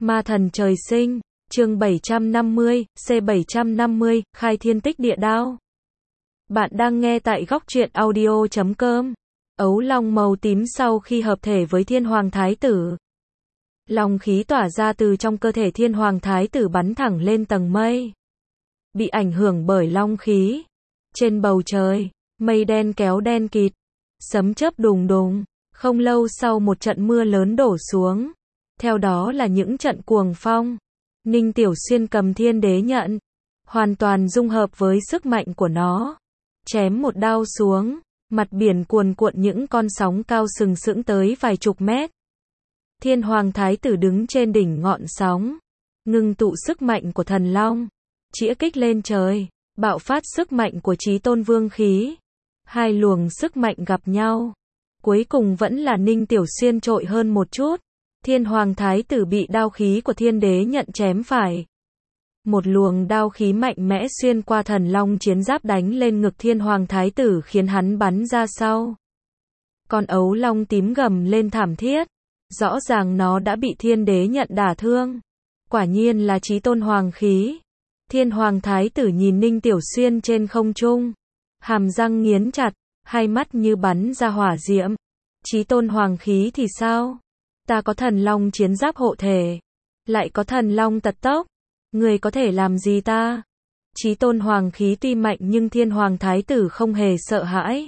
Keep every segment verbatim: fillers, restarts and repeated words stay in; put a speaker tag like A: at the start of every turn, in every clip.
A: Ma thần trời sinh, chương bảy trăm năm mươi, C bảy trăm năm mươi, khai thiên tích địa đao. Bạn đang nghe tại góc truyện audio chấm com. Ấu long màu tím sau khi hợp thể với thiên hoàng thái tử. Long khí tỏa ra từ trong cơ thể thiên hoàng thái tử bắn thẳng lên tầng mây. Bị ảnh hưởng bởi long khí. Trên bầu trời, mây đen kéo đen kịt. Sấm chớp đùng đùng. Không lâu sau một trận mưa lớn đổ xuống. Theo đó là những trận cuồng phong. Ninh Tiểu Xuyên cầm thiên đế nhận. Hoàn toàn dung hợp với sức mạnh của nó. Chém một đao xuống. Mặt biển cuồn cuộn những con sóng cao sừng sững tới vài chục mét. Thiên hoàng thái tử đứng trên đỉnh ngọn sóng. Ngưng tụ sức mạnh của thần long. Chĩa kích lên trời. Bạo phát sức mạnh của chí tôn vương khí. Hai luồng sức mạnh gặp nhau. Cuối cùng vẫn là Ninh Tiểu Xuyên trội hơn một chút. Thiên hoàng thái tử bị đao khí của thiên đế nhận chém phải. Một luồng đao khí mạnh mẽ xuyên qua thần long chiến giáp đánh lên ngực thiên hoàng thái tử khiến hắn bắn ra sau. Con ấu long tím gầm lên thảm thiết. Rõ ràng nó đã bị thiên đế nhận đả thương. Quả nhiên là chí tôn hoàng khí. Thiên hoàng thái tử nhìn Ninh Tiểu Xuyên trên không trung. Hàm răng nghiến chặt, hai mắt như bắn ra hỏa diễm. Chí tôn hoàng khí thì sao? Ta có thần long chiến giáp hộ thể. Lại có thần long tật tốc. Người có thể làm gì ta? Chí tôn hoàng khí tuy mạnh nhưng thiên hoàng thái tử không hề sợ hãi.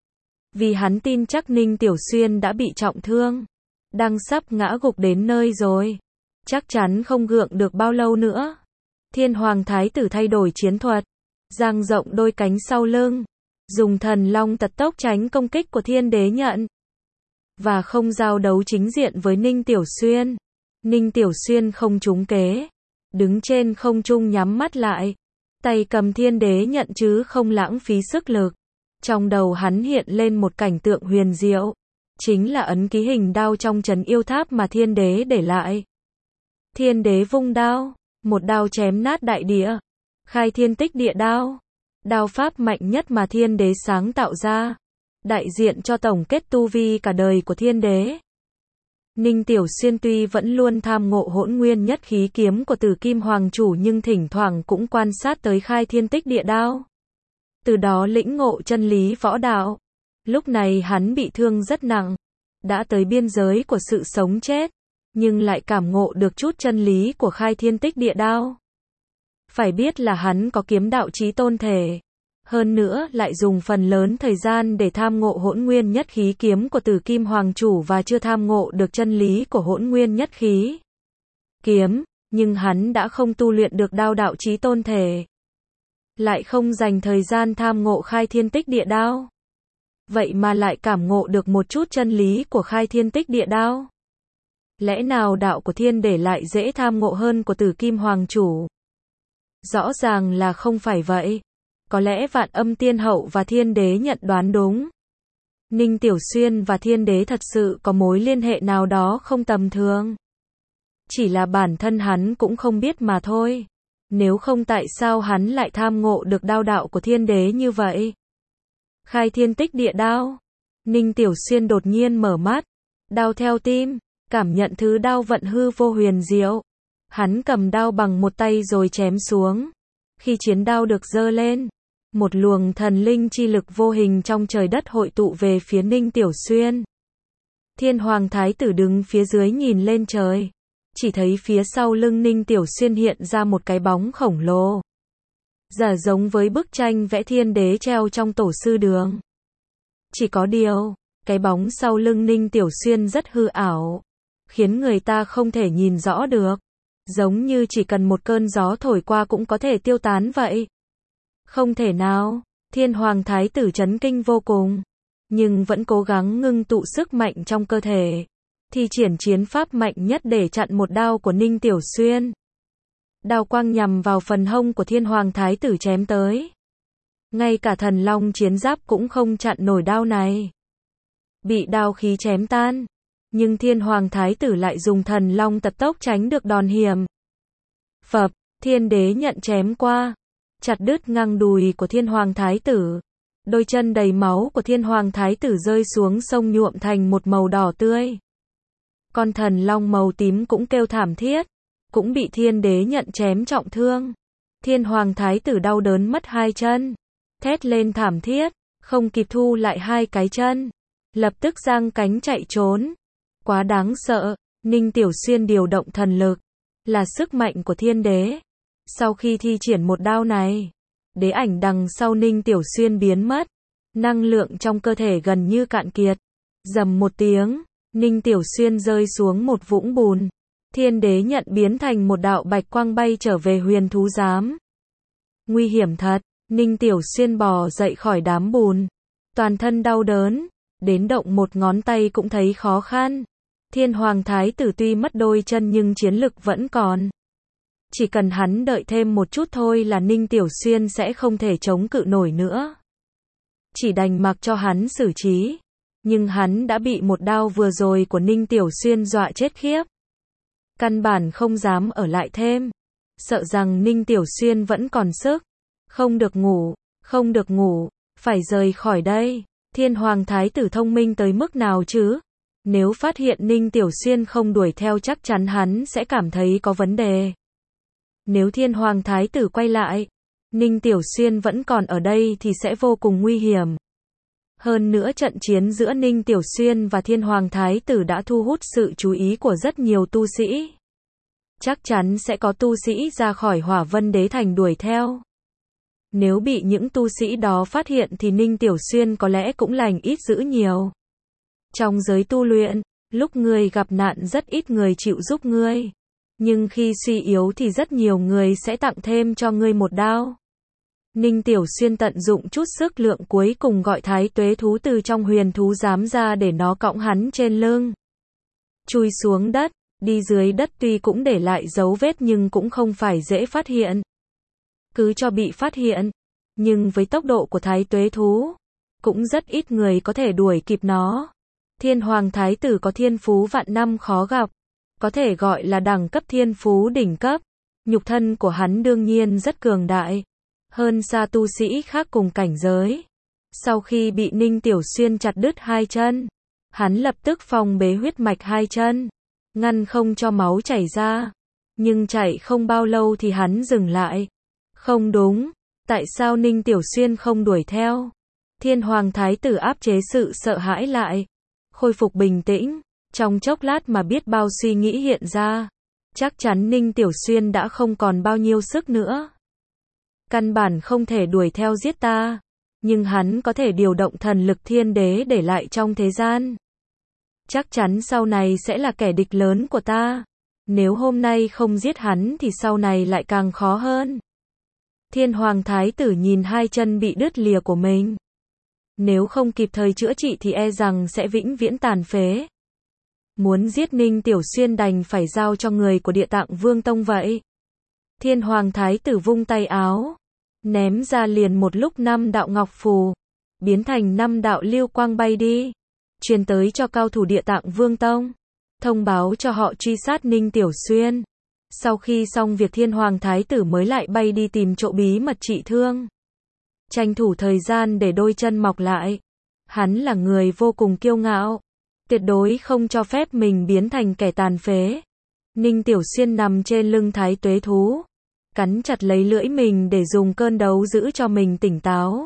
A: Vì hắn tin chắc Ninh Tiểu Xuyên đã bị trọng thương. Đang sắp ngã gục đến nơi rồi. Chắc chắn không gượng được bao lâu nữa. Thiên hoàng thái tử thay đổi chiến thuật. Dang rộng đôi cánh sau lưng. Dùng thần long tật tốc tránh công kích của thiên đế nhận. Và không giao đấu chính diện với Ninh Tiểu Xuyên. Ninh Tiểu Xuyên không trúng kế. Đứng trên không trung nhắm mắt lại. Tay cầm thiên đế nhận chứ không lãng phí sức lực. Trong đầu hắn hiện lên một cảnh tượng huyền diệu. Chính là ấn ký hình đao trong trấn yêu tháp mà thiên đế để lại. Thiên đế vung đao. Một đao chém nát đại địa. Khai thiên tích địa đao. Đao pháp mạnh nhất mà thiên đế sáng tạo ra. Đại diện cho tổng kết tu vi cả đời của thiên đế. Ninh Tiểu Xuyên tuy vẫn luôn tham ngộ hỗn nguyên nhất khí kiếm của Tử Kim Hoàng Chủ nhưng thỉnh thoảng cũng quan sát tới khai thiên tích địa đao. Từ đó lĩnh ngộ chân lý võ đạo. Lúc này hắn bị thương rất nặng. Đã tới biên giới của sự sống chết. Nhưng lại cảm ngộ được chút chân lý của khai thiên tích địa đao. Phải biết là hắn có kiếm đạo chí tôn thể. Hơn nữa lại dùng phần lớn thời gian để tham ngộ hỗn nguyên nhất khí kiếm của Tử Kim Hoàng Chủ và chưa tham ngộ được chân lý của hỗn nguyên nhất khí kiếm, nhưng hắn đã không tu luyện được đao đạo chí tôn thể. Lại không dành thời gian tham ngộ khai thiên tích địa đao. Vậy mà lại cảm ngộ được một chút chân lý của khai thiên tích địa đao. Lẽ nào đạo của thiên đế lại dễ tham ngộ hơn của Tử Kim Hoàng Chủ? Rõ ràng là không phải vậy. Có lẽ Vạn Âm Tiên Hậu và thiên đế nhận đoán đúng. Ninh Tiểu Xuyên và thiên đế thật sự có mối liên hệ nào đó không tầm thường. Chỉ là bản thân hắn cũng không biết mà thôi. Nếu không tại sao hắn lại tham ngộ được đao đạo của thiên đế như vậy? Khai thiên tích địa đao. Ninh Tiểu Xuyên đột nhiên mở mắt. Đao theo tim. Cảm nhận thứ đao vận hư vô huyền diệu. Hắn cầm đao bằng một tay rồi chém xuống. Khi chiến đao được giơ lên. Một luồng thần linh chi lực vô hình trong trời đất hội tụ về phía Ninh Tiểu Xuyên. Thiên hoàng thái tử đứng phía dưới nhìn lên trời. Chỉ thấy phía sau lưng Ninh Tiểu Xuyên hiện ra một cái bóng khổng lồ. Giả giống với bức tranh vẽ thiên đế treo trong tổ sư đường. Chỉ có điều, cái bóng sau lưng Ninh Tiểu Xuyên rất hư ảo. Khiến người ta không thể nhìn rõ được. Giống như chỉ cần một cơn gió thổi qua cũng có thể tiêu tán vậy. Không thể nào, thiên hoàng thái tử chấn kinh vô cùng. Nhưng vẫn cố gắng ngưng tụ sức mạnh trong cơ thể. Thi triển chiến pháp mạnh nhất để chặn một đao của Ninh Tiểu Xuyên. Đao quang nhằm vào phần hông của thiên hoàng thái tử chém tới. Ngay cả thần long chiến giáp cũng không chặn nổi đao này. Bị đao khí chém tan. Nhưng thiên hoàng thái tử lại dùng thần long tật tốc tránh được đòn hiểm. Phập, thiên đế nhận chém qua. Chặt đứt ngang đùi của thiên hoàng thái tử. Đôi chân đầy máu của thiên hoàng thái tử rơi xuống sông nhuộm thành một màu đỏ tươi. Con thần long màu tím cũng kêu thảm thiết. cũng bị thiên đế nhận chém trọng thương. Thiên hoàng thái tử đau đớn mất hai chân, thét lên thảm thiết, không kịp thu lại hai cái chân, lập tức giang cánh chạy trốn. Quá đáng sợ, Ninh Tiểu Xuyên điều động thần lực, là sức mạnh của thiên đế. Sau khi thi triển một đao này, đế ảnh đằng sau Ninh Tiểu Xuyên biến mất, năng lượng trong cơ thể gần như cạn kiệt. Rầm một tiếng, Ninh Tiểu Xuyên rơi xuống một vũng bùn. Thiên đế nhận biến thành một đạo bạch quang bay trở về huyền thú giám. Nguy hiểm thật, Ninh Tiểu Xuyên bò dậy khỏi đám bùn, toàn thân đau đớn, đến động một ngón tay cũng thấy khó khăn. Thiên hoàng thái tử tuy mất đôi chân nhưng chiến lực vẫn còn. Chỉ cần hắn đợi thêm một chút thôi là Ninh Tiểu Xuyên sẽ không thể chống cự nổi nữa. Chỉ đành mặc cho hắn xử trí. Nhưng hắn đã bị một đao vừa rồi của Ninh Tiểu Xuyên dọa chết khiếp. Căn bản không dám ở lại thêm. Sợ rằng Ninh Tiểu Xuyên vẫn còn sức. Không được ngủ, không được ngủ, phải rời khỏi đây. Thiên hoàng thái tử thông minh tới mức nào chứ? Nếu phát hiện Ninh Tiểu Xuyên không đuổi theo chắc chắn hắn sẽ cảm thấy có vấn đề. Nếu thiên hoàng thái tử quay lại, Ninh Tiểu Xuyên vẫn còn ở đây thì sẽ vô cùng nguy hiểm. Hơn nữa trận chiến giữa Ninh Tiểu Xuyên và thiên hoàng thái tử đã thu hút sự chú ý của rất nhiều tu sĩ. Chắc chắn sẽ có tu sĩ ra khỏi Hỏa Vân Đế Thành đuổi theo. Nếu bị những tu sĩ đó phát hiện thì Ninh Tiểu Xuyên có lẽ cũng lành ít dữ nhiều. Trong giới tu luyện, lúc ngươi gặp nạn rất ít người chịu giúp ngươi. Nhưng khi suy yếu thì rất nhiều người sẽ tặng thêm cho ngươi một đao. Ninh Tiểu Xuyên tận dụng chút sức lượng cuối cùng gọi thái tuế thú từ trong huyền thú giám ra để nó cõng hắn trên lưng. Chui xuống đất, đi dưới đất tuy cũng để lại dấu vết nhưng cũng không phải dễ phát hiện. Cứ cho bị phát hiện, nhưng với tốc độ của thái tuế thú, cũng rất ít người có thể đuổi kịp nó. Thiên hoàng thái tử có thiên phú vạn năm khó gặp, có thể gọi là đẳng cấp thiên phú đỉnh cấp. Nhục thân của hắn đương nhiên rất cường đại, hơn xa tu sĩ khác cùng cảnh giới. Sau khi bị Ninh Tiểu Xuyên chặt đứt hai chân, hắn lập tức phong bế huyết mạch hai chân, ngăn không cho máu chảy ra. Nhưng chảy không bao lâu thì hắn dừng lại. Không đúng, tại sao Ninh Tiểu Xuyên không đuổi theo? Thiên hoàng thái tử áp chế sự sợ hãi lại, khôi phục bình tĩnh, trong chốc lát mà biết bao suy nghĩ hiện ra. Chắc chắn Ninh Tiểu Xuyên đã không còn bao nhiêu sức nữa. Căn bản không thể đuổi theo giết ta, nhưng hắn có thể điều động thần lực thiên đế để lại trong thế gian. Chắc chắn sau này sẽ là kẻ địch lớn của ta. Nếu hôm nay không giết hắn thì sau này lại càng khó hơn. Thiên hoàng thái tử nhìn hai chân bị đứt lìa của mình. Nếu không kịp thời chữa trị thì e rằng sẽ vĩnh viễn tàn phế. Muốn giết Ninh Tiểu Xuyên đành phải giao cho người của Địa Tạng Vương Tông vậy. Thiên hoàng thái tử vung tay áo, ném ra liền một lúc năm đạo ngọc phù, biến thành năm đạo lưu quang bay đi, truyền tới cho cao thủ Địa Tạng Vương Tông, thông báo cho họ truy sát Ninh Tiểu Xuyên. Sau khi xong việc thiên hoàng thái tử mới lại bay đi tìm chỗ bí mật trị thương, tranh thủ thời gian để đôi chân mọc lại. Hắn là người vô cùng kiêu ngạo, tuyệt đối không cho phép mình biến thành kẻ tàn phế. Ninh Tiểu Xuyên nằm trên lưng thái tuế thú, cắn chặt lấy lưỡi mình để dùng cơn đấu giữ cho mình tỉnh táo.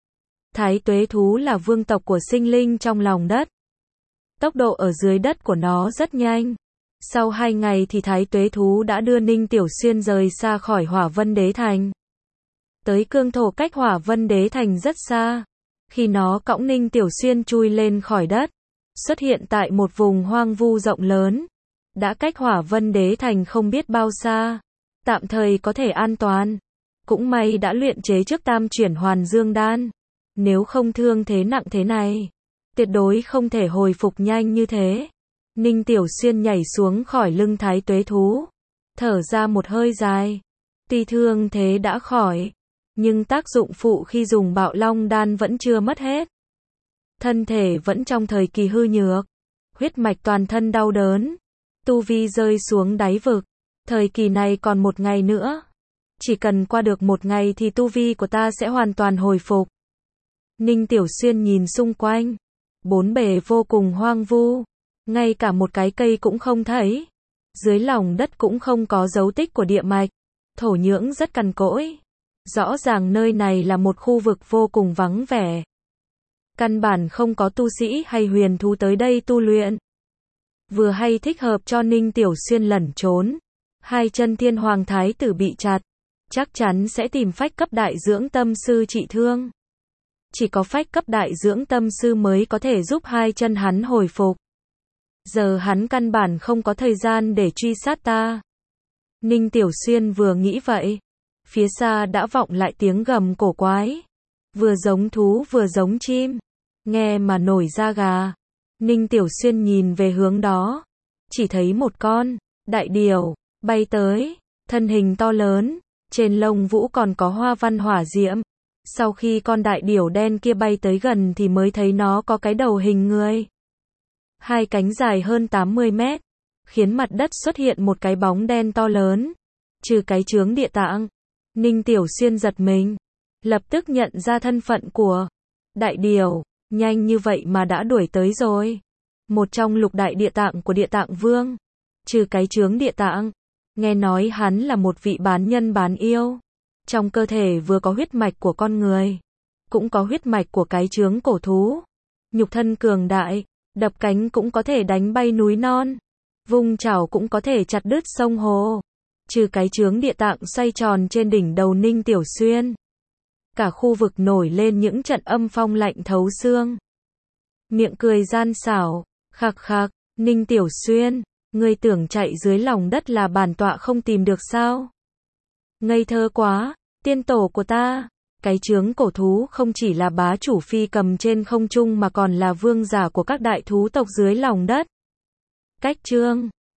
A: Thái tuế thú là vương tộc của sinh linh trong lòng đất. Tốc độ ở dưới đất của nó rất nhanh. Sau hai ngày thì thái tuế thú đã đưa Ninh Tiểu Xuyên rời xa khỏi Hỏa Vân Đế Thành. Tới cương thổ cách Hỏa Vân Đế Thành rất xa. Khi nó cõng Ninh Tiểu Xuyên chui lên khỏi đất, xuất hiện tại một vùng hoang vu rộng lớn, đã cách Hỏa Vân Đế Thành không biết bao xa, tạm thời có thể an toàn. Cũng may đã luyện chế trước tam chuyển hoàn dương đan, nếu không thương thế nặng thế này, tuyệt đối không thể hồi phục nhanh như thế. Ninh Tiểu Xuyên nhảy xuống khỏi lưng thái tuế thú, thở ra một hơi dài. Tuy thương thế đã khỏi, nhưng tác dụng phụ khi dùng Bạo Long đan vẫn chưa mất hết. Thân thể vẫn trong thời kỳ hư nhược, huyết mạch toàn thân đau đớn, tu vi rơi xuống đáy vực. Thời kỳ này còn một ngày nữa, chỉ cần qua được một ngày thì tu vi của ta sẽ hoàn toàn hồi phục. Ninh Tiểu Xuyên nhìn xung quanh, bốn bề vô cùng hoang vu, ngay cả một cái cây cũng không thấy. Dưới lòng đất cũng không có dấu tích của địa mạch, thổ nhưỡng rất cằn cỗi. Rõ ràng nơi này là một khu vực vô cùng vắng vẻ. Căn bản không có tu sĩ hay huyền thú tới đây tu luyện. Vừa hay thích hợp cho Ninh Tiểu Xuyên lẩn trốn. Hai chân thiên hoàng thái tử bị chặt, chắc chắn sẽ tìm phách cấp đại dưỡng tâm sư trị thương. Chỉ có phách cấp đại dưỡng tâm sư mới có thể giúp hai chân hắn hồi phục. Giờ hắn căn bản không có thời gian để truy sát ta. Ninh Tiểu Xuyên vừa nghĩ vậy, phía xa đã vọng lại tiếng gầm cổ quái. Vừa giống thú vừa giống chim, nghe mà nổi da gà. Ninh Tiểu Xuyên nhìn về hướng đó, chỉ thấy một con đại điểu bay tới, thân hình to lớn, trên lông vũ còn có hoa văn hỏa diễm. Sau khi con đại điểu đen kia bay tới gần thì mới thấy nó có cái đầu hình người. Hai cánh dài hơn tám mươi mét, khiến mặt đất xuất hiện một cái bóng đen to lớn. Trừ cái chướng địa tạng, Ninh Tiểu Xuyên giật mình, lập tức nhận ra thân phận của đại điểu, nhanh như vậy mà đã đuổi tới rồi. Một trong lục đại địa tạng của địa tạng vương. Trừ cái chướng địa tạng, nghe nói hắn là một vị bán nhân bán yêu. Trong cơ thể vừa có huyết mạch của con người, cũng có huyết mạch của cái chướng cổ thú. Nhục thân cường đại, đập cánh cũng có thể đánh bay núi non, vung chảo cũng có thể chặt đứt sông hồ. Trừ cái chướng địa tạng xoay tròn trên đỉnh đầu Ninh Tiểu Xuyên, cả khu vực nổi lên những trận âm phong lạnh thấu xương. Miệng cười gian xảo, khạc khạc, Ninh Tiểu Xuyên, ngươi tưởng chạy dưới lòng đất là bản tọa không tìm được sao? Ngây thơ quá, tiên tổ của ta. Cái chướng cổ thú không chỉ là bá chủ phi cầm trên không trung mà còn là vương giả của các đại thú tộc dưới lòng đất. Cách chương